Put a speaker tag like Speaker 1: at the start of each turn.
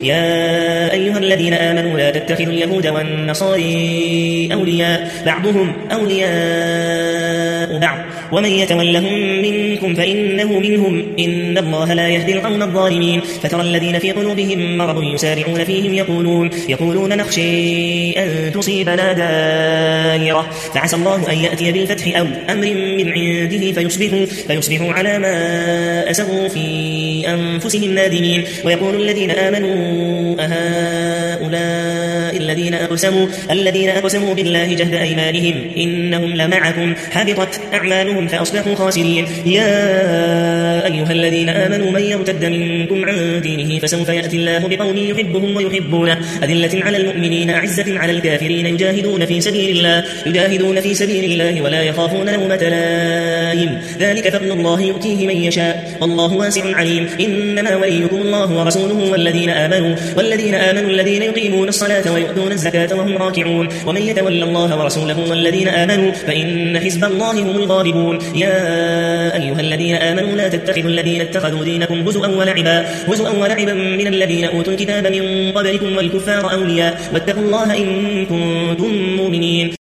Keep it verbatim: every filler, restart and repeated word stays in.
Speaker 1: يا أيها الذين آمنوا لا تتخذوا اليهود والنصارى أولياء بعضهم أولياء بعض ومن يتولهم منكم فإنه منهم إن الله لا يهدي القوم الظالمين. فترى الذين في قلوبهم مرض يسارعون فيهم يقولون, يقولون نخشى أن تصيبنا دائرة فعسى الله أن يأتي بالفتح أو أمر من عنده فيصبحوا, فيصبحوا على ما أسروا في أنفسهم نادمين. ويقول الذين آمنوا أهؤلاء الذين أقسموا, الذين أقسموا بالله جهد أيمانهم إنهم لمعكم حبطت أعمالهم فأصبحوا خاسرين. يا أيها الذين آمنوا من يرتد منكم عن دينه فسوف يأتي الله بقوم يحبهم ويحبونه أذلة على المؤمنين أعزة على الكافرين يجاهدون في سبيل الله يجاهدون في سبيل الله ولا يخافون لومة لائم ذلك فضل الله يؤتيه من يشاء والله واسع عليم. إنما وليكم الله ورسوله والذين آمنوا والذين آمنوا الذين يقيمون الصلاة ويؤتون الزكاة وهم راكعون ومن يتولى الله ورسوله والذين آمنوا فإن حزب الله هم الغالبون. يا أيها الذين آمنوا لا تتخذوا الذين اتخذوا دينكم هزوا ولعبا هزوا ولعبا من الذين أوتوا الكتاب من قبلكم والكفار أولياء واتقوا الله إن كنتم مؤمنين.